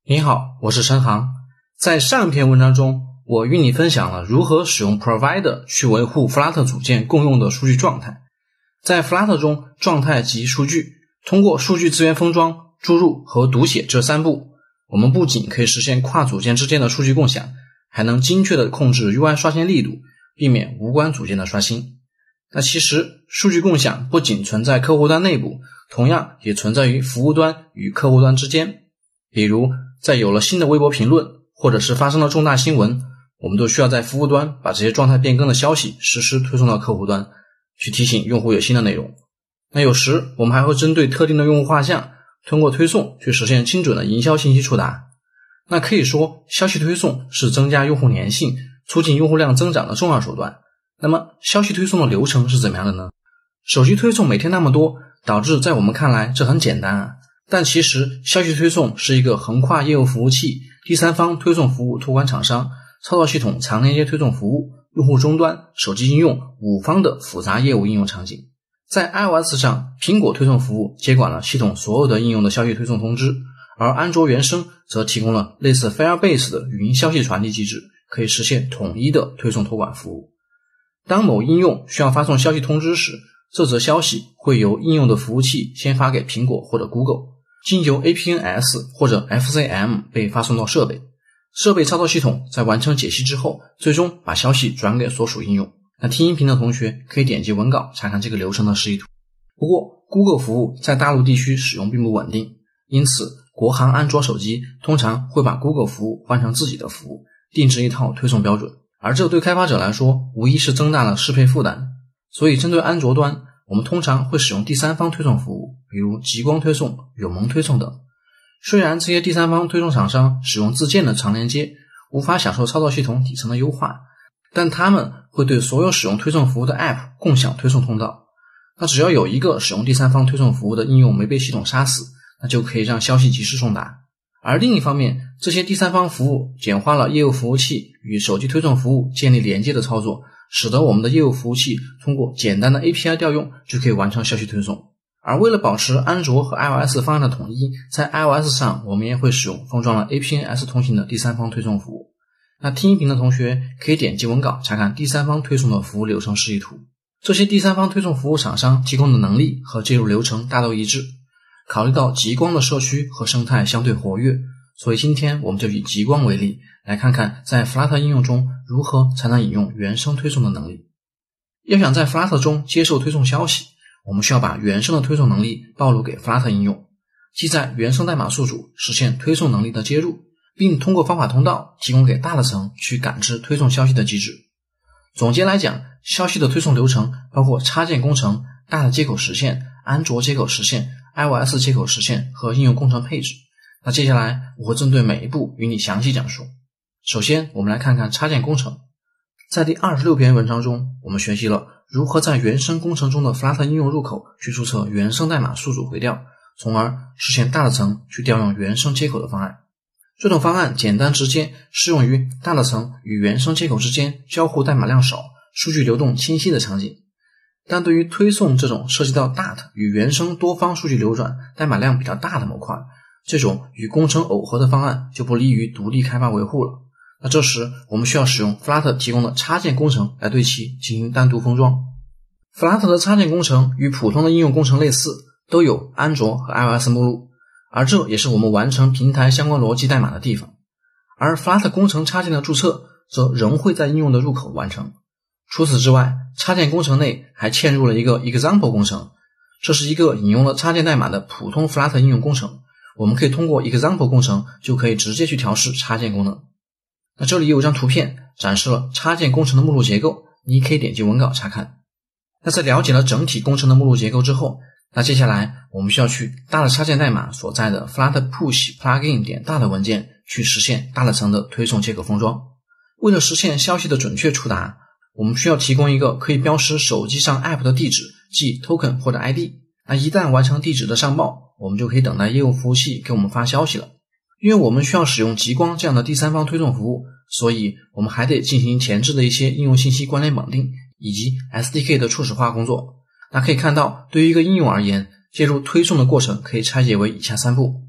你好，我是陈航。在上篇文章中，我与你分享了如何使用 Provider 去维护 Flutter 组件共用的数据状态。在 Flutter 中，状态即数据，通过数据资源封装、注入和读写这三步，我们不仅可以实现跨组件之间的数据共享，还能精确地控制 UI 刷新力度，避免无关组件的刷新。那其实数据共享不仅存在客户端内部，同样也存在于服务端与客户端之间。比如在有了新的微博评论，或者是发生了重大新闻，我们都需要在服务端把这些状态变更的消息实时推送到客户端，去提醒用户有新的内容。那有时我们还会针对特定的用户画像，通过推送去实现精准的营销信息触达。那可以说，消息推送是增加用户粘性、促进用户量增长的重要手段。那么消息推送的流程是怎么样的呢？手机推送每天那么多，导致在我们看来这很简单啊。但其实消息推送是一个横跨业务服务器、第三方推送服务托管厂商、操作系统长连接推送服务、用户终端、手机应用5方的复杂业务应用场景。在 iOS 上，苹果推送服务接管了系统所有的应用的消息推送通知，而安卓原生则提供了类似 Firebase 的语音消息传递机制，可以实现统一的推送托管服务。当某应用需要发送消息通知时，这则消息会由应用的服务器先发给苹果或者 Google， 经由 APNS 或者 FCM 被发送到设备，设备操作系统在完成解析之后，最终把消息转给所属应用。那听音频的同学可以点击文稿查看这个流程的示意图。不过 Google 服务在大陆地区使用并不稳定，因此国行安卓手机通常会把 Google 服务换成自己的服务，定制一套推送标准，而这对开发者来说无疑是增大了适配负担。所以针对安卓端，我们通常会使用第三方推送服务，比如极光推送、永盟推送等。虽然这些第三方推送厂商使用自建的长连接，无法享受操作系统底层的优化，但他们会对所有使用推送服务的 App 共享推送通道。那只要有一个使用第三方推送服务的应用没被系统杀死，那就可以让消息及时送达。而另一方面，这些第三方服务简化了业务服务器与手机推送服务建立连接的操作，使得我们的业务服务器通过简单的 API 调用就可以完成消息推送。而为了保持安卓和 iOS 方案的统一，在 iOS 上我们也会使用封装了 APNS 通信的第三方推送服务。那听音频的同学可以点击文稿查看第三方推送的服务流程示意图。这些第三方推送服务厂商提供的能力和接入流程大都一致。考虑到极光的社区和生态相对活跃，所以今天我们就以极光为例，来看看在 Flutter 应用中如何才能引用原生推送的能力。要想在 Flutter 中接受推送消息，我们需要把原生的推送能力暴露给 Flutter 应用，即在原生代码宿主实现推送能力的接入，并通过方法通道提供给大的层去感知推送消息的机制。总结来讲，消息的推送流程包括插件工程、大的接口实现、安卓接口实现、iOS 接口实现和应用工程配置。那接下来我会针对每一步与你详细讲述。首先我们来看看插件工程。在第26篇文章中，我们学习了如何在原生工程中的 Flutter 应用入口去注册原生代码宿主回调，从而实现大的层去调用原生接口的方案。这种方案简单直接，适用于大的层与原生接口之间交互代码量少、数据流动清晰的场景。但对于推送这种涉及到 DAT 与原生多方数据流转、代码量比较大的模块，这种与工程耦合的方案就不利于独立开发维护了。那这时我们需要使用 Flutter 提供的插件工程来对其进行单独封装。Flutter 的插件工程与普通的应用工程类似，都有安卓和 iOS 目录，而这也是我们完成平台相关逻辑代码的地方。而 Flutter 工程插件的注册则仍会在应用的入口完成。除此之外，插件工程内还嵌入了一个 example 工程，这是一个引用了插件代码的普通 Flutter 应用工程。我们可以通过 example 工程就可以直接去调试插件功能。那这里有一张图片展示了插件工程的目录结构，你可以点击文稿查看。那在了解了整体工程的目录结构之后，那接下来我们需要去大的插件代码所在的 Flutter push plugin 点大的文件去实现大的层的推送接口封装。为了实现消息的准确触达，我们需要提供一个可以标识手机上 App 的地址，即 token 或者 ID。那一旦完成地址的上报，我们就可以等待业务服务器给我们发消息了。因为我们需要使用极光这样的第三方推送服务，所以我们还得进行前置的一些应用信息关联绑定以及 SDK 的初始化工作。那可以看到，对于一个应用而言，介入推送的过程可以拆解为以下3步。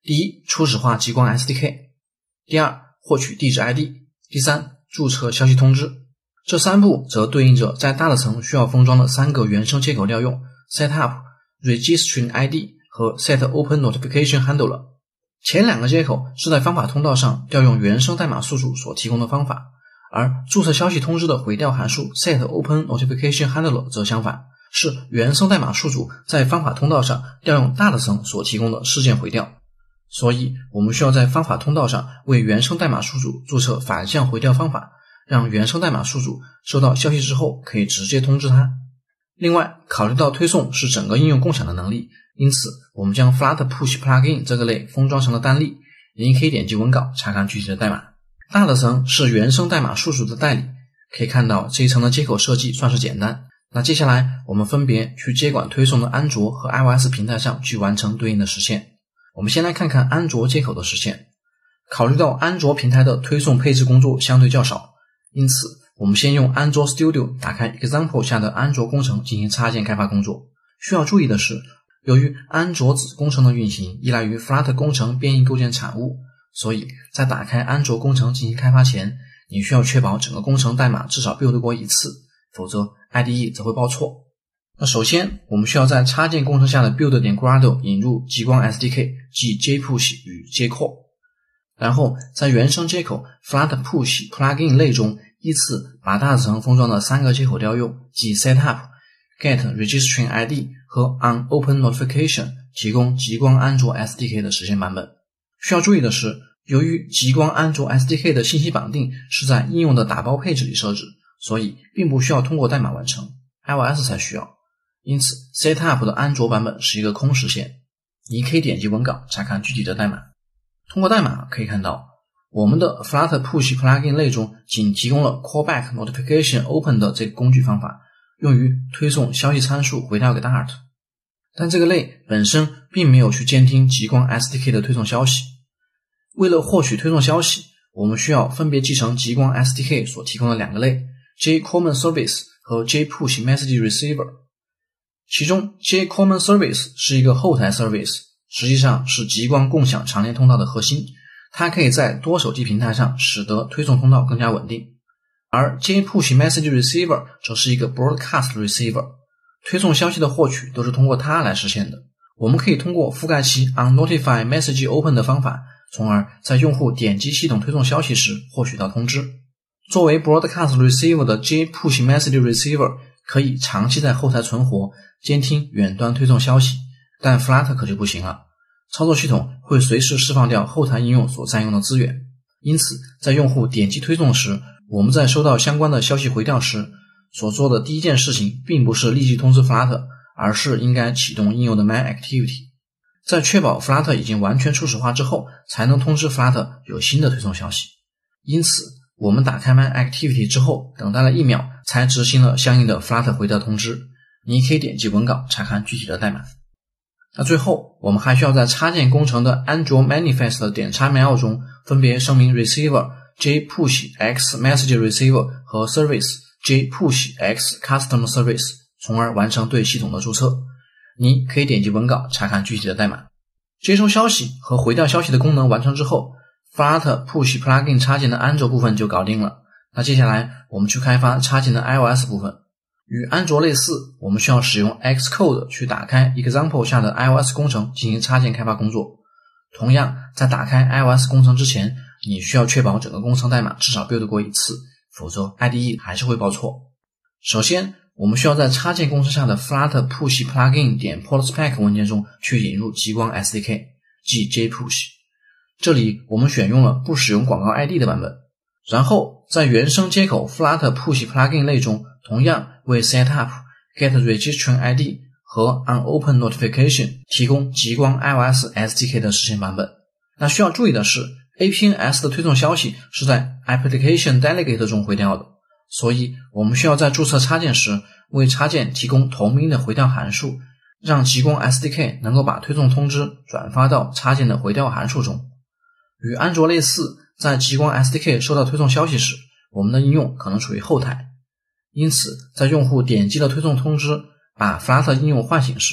第一，初始化极光 SDK； 第二，获取地址 ID； 第三，注册消息通知。这3步则对应着在大的层需要封装的3个原生接口调用 setup、registering ID 和 setOpenNotificationHandler。前2个接口是在方法通道上调用原生代码宿主所提供的方法，而注册消息通知的回调函数 setOpenNotificationHandler 则相反，是原生代码宿主在方法通道上调用大的层所提供的事件回调。所以我们需要在方法通道上为原生代码宿主注册反向回调方法，让原生代码宿主收到消息之后可以直接通知它。另外，考虑到推送是整个应用共享的能力，因此我们将 Flutter Push Plugin 这个类封装成了单例，您可以点击文稿查看具体的代码。大的层是原生代码宿主的代理，可以看到这一层的接口设计算是简单。那接下来我们分别去接管推送的安卓和 iOS 平台上去完成对应的实现。我们先来看看安卓接口的实现。考虑到安卓平台的推送配置工作相对较少，因此我们先用安卓 Studio 打开 Example 下的安卓工程进行插件开发工作。需要注意的是，由于安卓子工程的运行依赖于 Flutter 工程编译构建产物，所以在打开安卓工程进行开发前，你需要确保整个工程代码至少 build 过一次，否则 IDE 则会报错。那首先我们需要在插件工程下的 build.gradle 引入极光 SDK 即 JPush 与 JCall， 然后在原生接口 Flutter Push Plugin 类中依次把大层封装的3个接口调用，即 setup、get、registering ID 和 onOpenNotification 提供极光安卓 SDK 的实现版本。需要注意的是，由于极光安卓 SDK 的信息绑定是在应用的打包配置里设置，所以并不需要通过代码完成， iOS 才需要。因此 setup 的安卓版本是一个空实现，你可以点击文稿查看具体的代码。通过代码可以看到，我们的 Flutter Push Plugin 类中仅提供了 Callback Notification Open 的这个工具方法，用于推送消息参数回调给 Dart， 但这个类本身并没有去监听极光 SDK 的推送消息。为了获取推送消息，我们需要分别继承极光 SDK 所提供的2个类 JCommon Service 和 JPush Message Receiver。其中 JCommon Service 是一个后台 service， 实际上是极光共享长链通道的核心，它可以在多手机平台上使得推送通道更加稳定。而 JPush Message Receiver 则是一个 Broadcast Receiver， 推送消息的获取都是通过它来实现的。我们可以通过覆盖其 onNotify Message Open 的方法，从而在用户点击系统推送消息时获取到通知。作为 Broadcast Receiver 的 JPush Message Receiver 可以长期在后台存活，监听远端推送消息，但 Flutter 可就不行了，操作系统会随时释放掉后台应用所占用的资源。因此在用户点击推送时，我们在收到相关的消息回调时，所做的第一件事情并不是立即通知 Flutter， 而是应该启动应用的 Main Activity， 在确保 Flutter 已经完全初始化之后，才能通知 Flutter 有新的推送消息。因此我们打开 Main Activity 之后，等待了1秒才执行了相应的 Flutter 回调通知。你可以点击文稿查看具体的代码。那最后我们还需要在插件工程的安卓 Manifest 的.xml 中分别声明 Receiver JPush X Message Receiver 和 Service JPush X Custom Service， 从而完成对系统的注册。你可以点击文稿查看具体的代码。接收消息和回调消息的功能完成之后， Flutter Push Plugin 插件的安卓部分就搞定了。那接下来我们去开发插件的 iOS 部分。与安卓类似，我们需要使用 Xcode 去打开 Example 下的 iOS 工程进行插件开发工作。同样，在打开 iOS 工程之前，你需要确保整个工程代码至少 build 过一次，否则 IDE 还是会报错。首先，我们需要在插件工程下的 Flutter Push Plugin.portspec 文件中去引入极光 SDK， 即 JPush。这里我们选用了不使用广告 ID 的版本。然后在原生接口 Flutter Push Plugin 类中，同样为 setup、get、registering ID 和 onOpenNotification 提供极光 iOS SDK 的实现版本。那需要注意的是， APNS 的推送消息是在 Application Delegate 中回调的，所以我们需要在注册插件时为插件提供同名的回调函数，让极光 SDK 能够把推送通知转发到插件的回调函数中。与安卓类似，在极光 SDK 收到推送消息时，我们的应用可能处于后台。因此在用户点击了推送通知把 Flutter 应用唤醒时，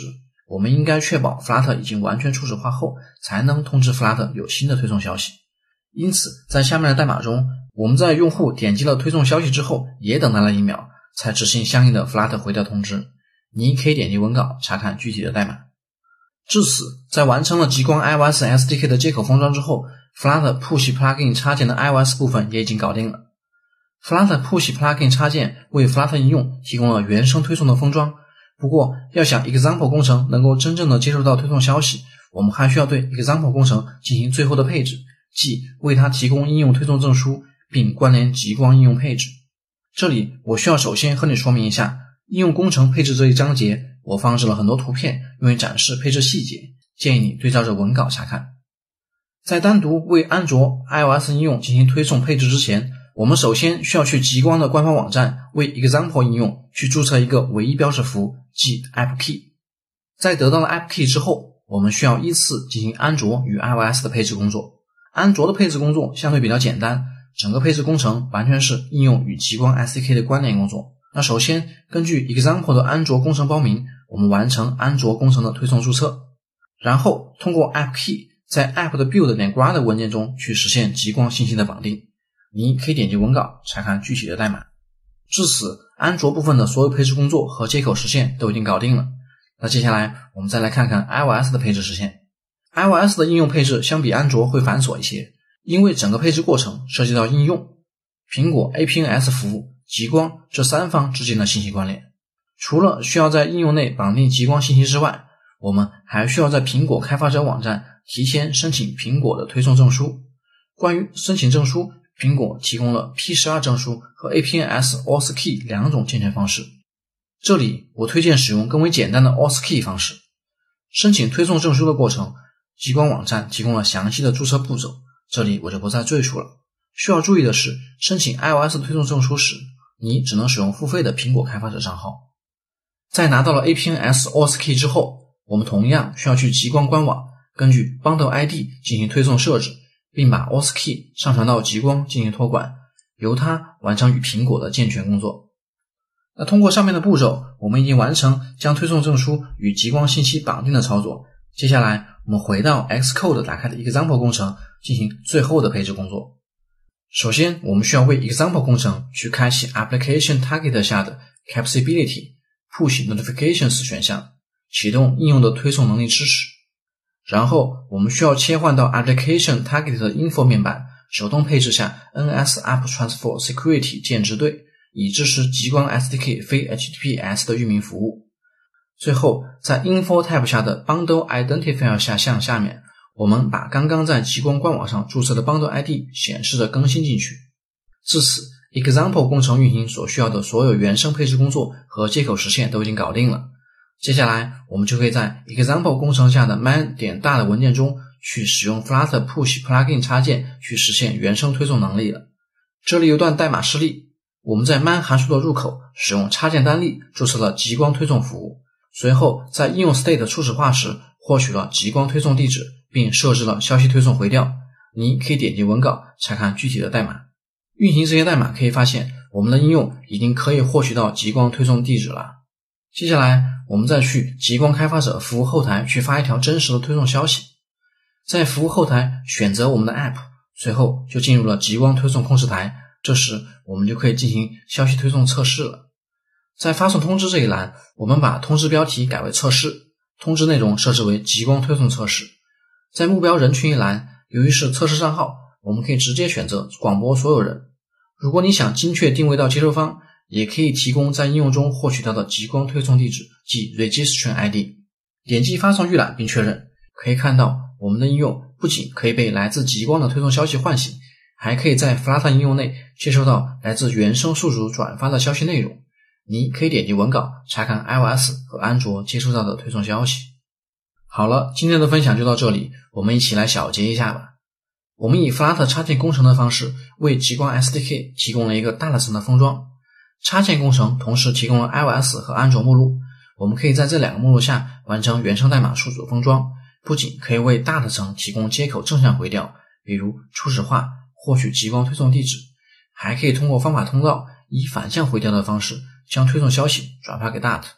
我们应该确保 Flutter 已经完全初始化后，才能通知 Flutter 有新的推送消息。因此，在下面的代码中，我们在用户点击了推送消息之后，也等待了1秒，才执行相应的 Flutter 回调通知。你可以点击文稿查看具体的代码。至此，在完成了极光 iOS SDK 的接口封装之后， Flutter Push Plugin 插件的 iOS 部分也已经搞定了。Flutter Push Plugin 插件为 Flutter 应用提供了原生推送的封装，不过要想 Example 工程能够真正的接收到推送消息，我们还需要对 Example 工程进行最后的配置，即为它提供应用推送证书，并关联极光应用配置。这里我需要首先和你说明一下，应用工程配置这一章节我放置了很多图片，用于展示配置细节，建议你对照着文稿查看。在单独为安卓、iOS 应用进行推送配置之前，我们首先需要去极光的官方网站为 Example 应用去注册一个唯一标识符，即 App Key。在得到了 App Key 之后，我们需要依次进行安卓与 iOS 的配置工作。安卓的配置工作相对比较简单，整个配置工程完全是应用与极光 SDK 的关联工作。那首先根据 Example 的安卓工程包名，我们完成安卓工程的推送注册，然后通过 App Key 在 App 的 build.grad 的文件中去实现极光信息的绑定。你可以点击文稿查看具体的代码。至此，安卓部分的所有配置工作和接口实现都已经搞定了。那接下来我们再来看看 iOS 的配置实现。iOS 的应用配置相比安卓会繁琐一些，因为整个配置过程涉及到应用、苹果 APNS 服务、极光这三方之间的信息关联。除了需要在应用内绑定极光信息之外，我们还需要在苹果开发者网站提前申请苹果的推送证书。关于申请证书，苹果提供了 P12 证书和 APNS AuthKey 两种健全方式。这里我推荐使用更为简单的 AuthKey 方式。申请推送证书的过程，极光网站提供了详细的注册步骤，这里我就不再赘述了。需要注意的是，申请 iOS 推送证书时，你只能使用付费的苹果开发者账号。在拿到了 APNS AuthKey 之后，我们同样需要去极光官网，根据 Bundle ID 进行推送设置，并把 AuthKey 上传到极光进行托管，由它完成与苹果的健全工作。那通过上面的步骤，我们已经完成将推送证书与极光信息绑定的操作。接下来我们回到 Xcode 打开的 Example 工程进行最后的配置工作。首先我们需要为 Example 工程去开启 Application Target 下的 Capability Push Notifications 选项，启动应用的推送能力支持。然后我们需要切换到 Application Target 的 Info 面板，手动配置下 NS App Transfer Security 建制对，以支持极光 SDK 非 HTTPS 的域名服务。最后在 Info Tab 下的 Bundle Identifier 项下面，我们把刚刚在极光官网上注册的 Bundle ID 显示的更新进去。至此 Example 工程运行所需要的所有原生配置工作和接口实现都已经搞定了。接下来我们就可以在 Example 工程下的 man.da 的文件中去使用 Flutter Push Plugin 插件去实现原生推送能力了。这里有段代码示例，我们在 man 函数的入口使用插件单例注册了极光推送服务，随后在应用 state 初始化时获取了极光推送地址，并设置了消息推送回调。你可以点击文稿查看具体的代码。运行这些代码可以发现，我们的应用已经可以获取到极光推送地址了。接下来我们再去极光开发者服务后台去发一条真实的推送消息。在服务后台选择我们的 App， 随后就进入了极光推送控制台，这时我们就可以进行消息推送测试了。在发送通知这一栏，我们把通知标题改为测试，通知内容设置为极光推送测试。在目标人群一栏，由于是测试账号，我们可以直接选择广播所有人。如果你想精确定位到接收方，也可以提供在应用中获取到的极光推送地址，即 Registration ID。 点击发送预览并确认，可以看到我们的应用不仅可以被来自极光的推送消息唤醒，还可以在 Flutter 应用内接收到来自原生宿主转发的消息内容。你可以点击文稿查看 iOS 和安卓接收到的推送消息。好了，今天的分享就到这里，我们一起来小结一下吧。我们以 Flutter 插件工程的方式为极光 SDK 提供了一个大的层的封装。插件工程同时提供了 iOS 和安卓目录，我们可以在这两个目录下完成原生代码数组封装，不仅可以为大的层提供接口正向回调，比如初始化获取极光推送地址，还可以通过方法通道以反向回调的方式将推送消息转发给 Dart。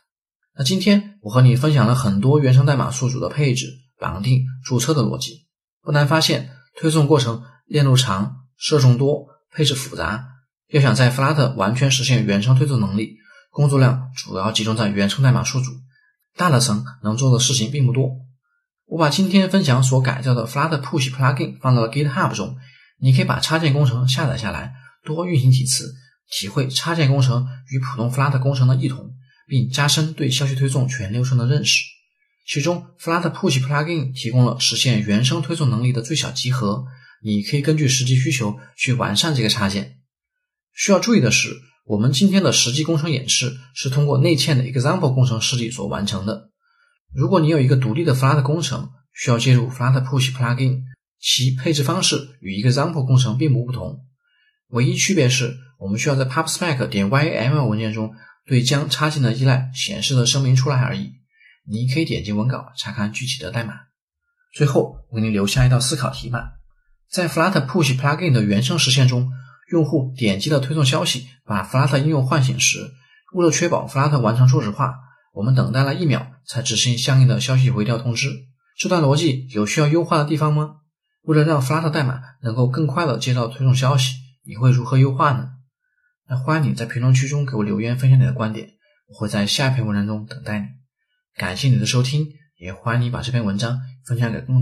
那今天我和你分享了很多原生代码宿主的配置、绑定、注册的逻辑，不难发现推送过程链路长、涉众多、配置复杂，要想在 Flutter 完全实现原生推送能力，工作量主要集中在原生代码宿主，大的层能做的事情并不多。我把今天分享所改造的 Flutter Push Plugin 放到了 GitHub 中，你可以把插件工程下载下来，多运行几次，体会插件工程与普通 Flutter 工程的异同，并加深对消息推送全流程的认识。其中 Flutter Push Plugin 提供了实现原生推送能力的最小集合，你可以根据实际需求去完善这个插件。需要注意的是，我们今天的实际工程演示是通过内嵌的 example 工程实例所完成的。如果你有一个独立的 Flutter 工程，需要接入 Flutter Push Plugin， 其配置方式与 example 工程并不同。唯一区别是，我们需要在 pubspec.yaml 文件中对将插件的依赖显示的声明出来而已。你可以点击文稿查看具体的代码。最后，我给你留下一道思考题吧。在 Flutter Push Plugin 的原生实现中，用户点击了推送消息，把 Flutter 应用唤醒时，为了确保 Flutter 完成初始化，我们等待了1秒才执行相应的消息回调通知。这段逻辑有需要优化的地方吗？为了让 Flutter 代码能够更快地接到推送消息，你会如何优化呢？那欢迎你在评论区中给我留言分享你的观点，我会在下一篇文章中等待你。感谢你的收听，也欢迎你把这篇文章分享给更多